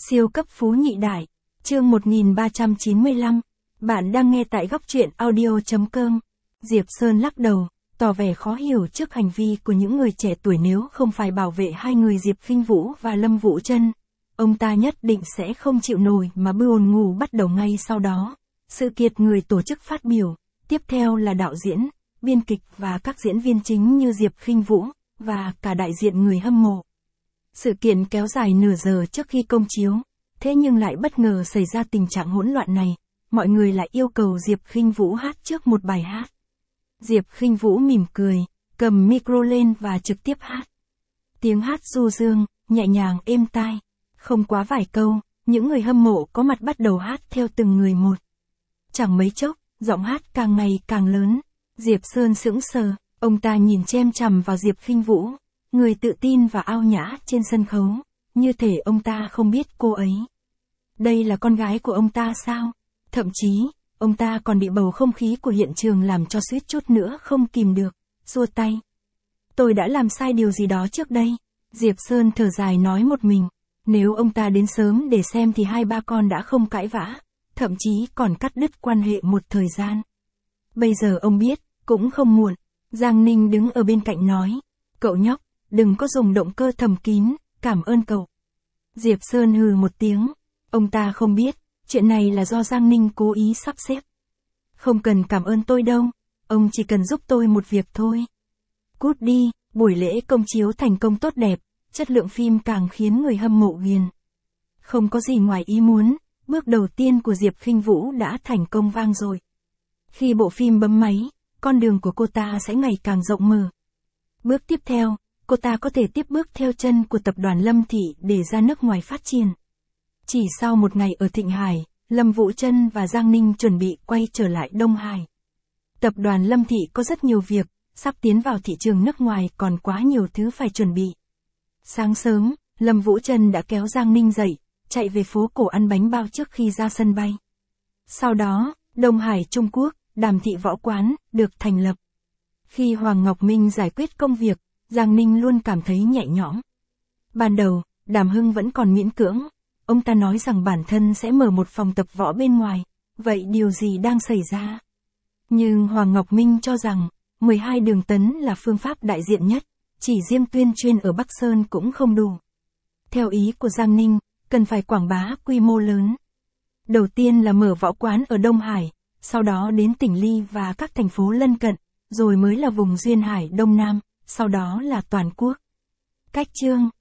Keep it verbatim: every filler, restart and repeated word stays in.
Siêu cấp phú nhị đại, chương một nghìn ba trăm chín mươi lăm, bạn đang nghe tại góc truyện audio.com. Diệp Sơn lắc đầu, tỏ vẻ khó hiểu trước hành vi của những người trẻ tuổi. Nếu không phải bảo vệ hai người Diệp Khinh Vũ và Lâm Vũ Trân, ông ta nhất định sẽ không chịu nổi mà buồn ngủ bắt đầu ngay sau đó. Sự kiệt người tổ chức phát biểu, tiếp theo là đạo diễn, biên kịch và các diễn viên chính như Diệp Khinh Vũ, và cả đại diện người hâm mộ. Sự kiện kéo dài nửa giờ trước khi công chiếu, thế nhưng lại bất ngờ xảy ra tình trạng hỗn loạn này, mọi người lại yêu cầu Diệp Khinh Vũ hát trước một bài hát. Diệp Khinh Vũ mỉm cười, cầm micro lên và trực tiếp hát. Tiếng hát du dương, nhẹ nhàng êm tai, không quá vài câu, những người hâm mộ có mặt bắt đầu hát theo từng người một. Chẳng mấy chốc, giọng hát càng ngày càng lớn, Diệp Sơn sững sờ, ông ta nhìn chăm chằm vào Diệp Khinh Vũ, người tự tin và ao nhã trên sân khấu, như thể ông ta không biết cô ấy. Đây là con gái của ông ta sao? Thậm chí, ông ta còn bị bầu không khí của hiện trường làm cho suýt chút nữa không kìm được, xua tay. Tôi đã làm sai điều gì đó trước đây? Diệp Sơn thở dài nói một mình, nếu ông ta đến sớm để xem thì hai ba con đã không cãi vã, thậm chí còn cắt đứt quan hệ một thời gian. Bây giờ ông biết, cũng không muộn. Giang Ninh đứng ở bên cạnh nói, cậu nhóc, đừng có dùng động cơ thầm kín, cảm ơn cậu. Diệp Sơn hừ một tiếng, ông ta không biết, chuyện này là do Giang Ninh cố ý sắp xếp. Không cần cảm ơn tôi đâu, ông chỉ cần giúp tôi một việc thôi. Cút đi. Buổi lễ công chiếu thành công tốt đẹp, chất lượng phim càng khiến người hâm mộ ghiền. Không có gì ngoài ý muốn, bước đầu tiên của Diệp Khinh Vũ đã thành công vang rồi. Khi bộ phim bấm máy, con đường của cô ta sẽ ngày càng rộng mở. Bước tiếp theo, cô ta có thể tiếp bước theo chân của tập đoàn Lâm Thị để ra nước ngoài phát triển. Chỉ sau một ngày ở Thịnh Hải, Lâm Vũ Trân và Giang Ninh chuẩn bị quay trở lại Đông Hải. Tập đoàn Lâm Thị có rất nhiều việc, sắp tiến vào thị trường nước ngoài còn quá nhiều thứ phải chuẩn bị. Sáng sớm, Lâm Vũ Trân đã kéo Giang Ninh dậy, chạy về phố cổ ăn bánh bao trước khi ra sân bay. Sau đó, Đông Hải Trung Quốc, Đàm Thị Võ Quán, được thành lập. Khi Hoàng Ngọc Minh giải quyết công việc, Giang Ninh luôn cảm thấy nhẹ nhõm. Ban đầu, Đàm Hưng vẫn còn miễn cưỡng, ông ta nói rằng bản thân sẽ mở một phòng tập võ bên ngoài, vậy điều gì đang xảy ra? Nhưng Hoàng Ngọc Minh cho rằng, mười hai đường tấn là phương pháp đại diện nhất, chỉ riêng tuyên truyền ở Bắc Sơn cũng không đủ. Theo ý của Giang Ninh, cần phải quảng bá quy mô lớn. Đầu tiên là mở võ quán ở Đông Hải, sau đó đến tỉnh Ly và các thành phố lân cận, rồi mới là vùng duyên hải Đông Nam, sau đó là toàn quốc. Cách chương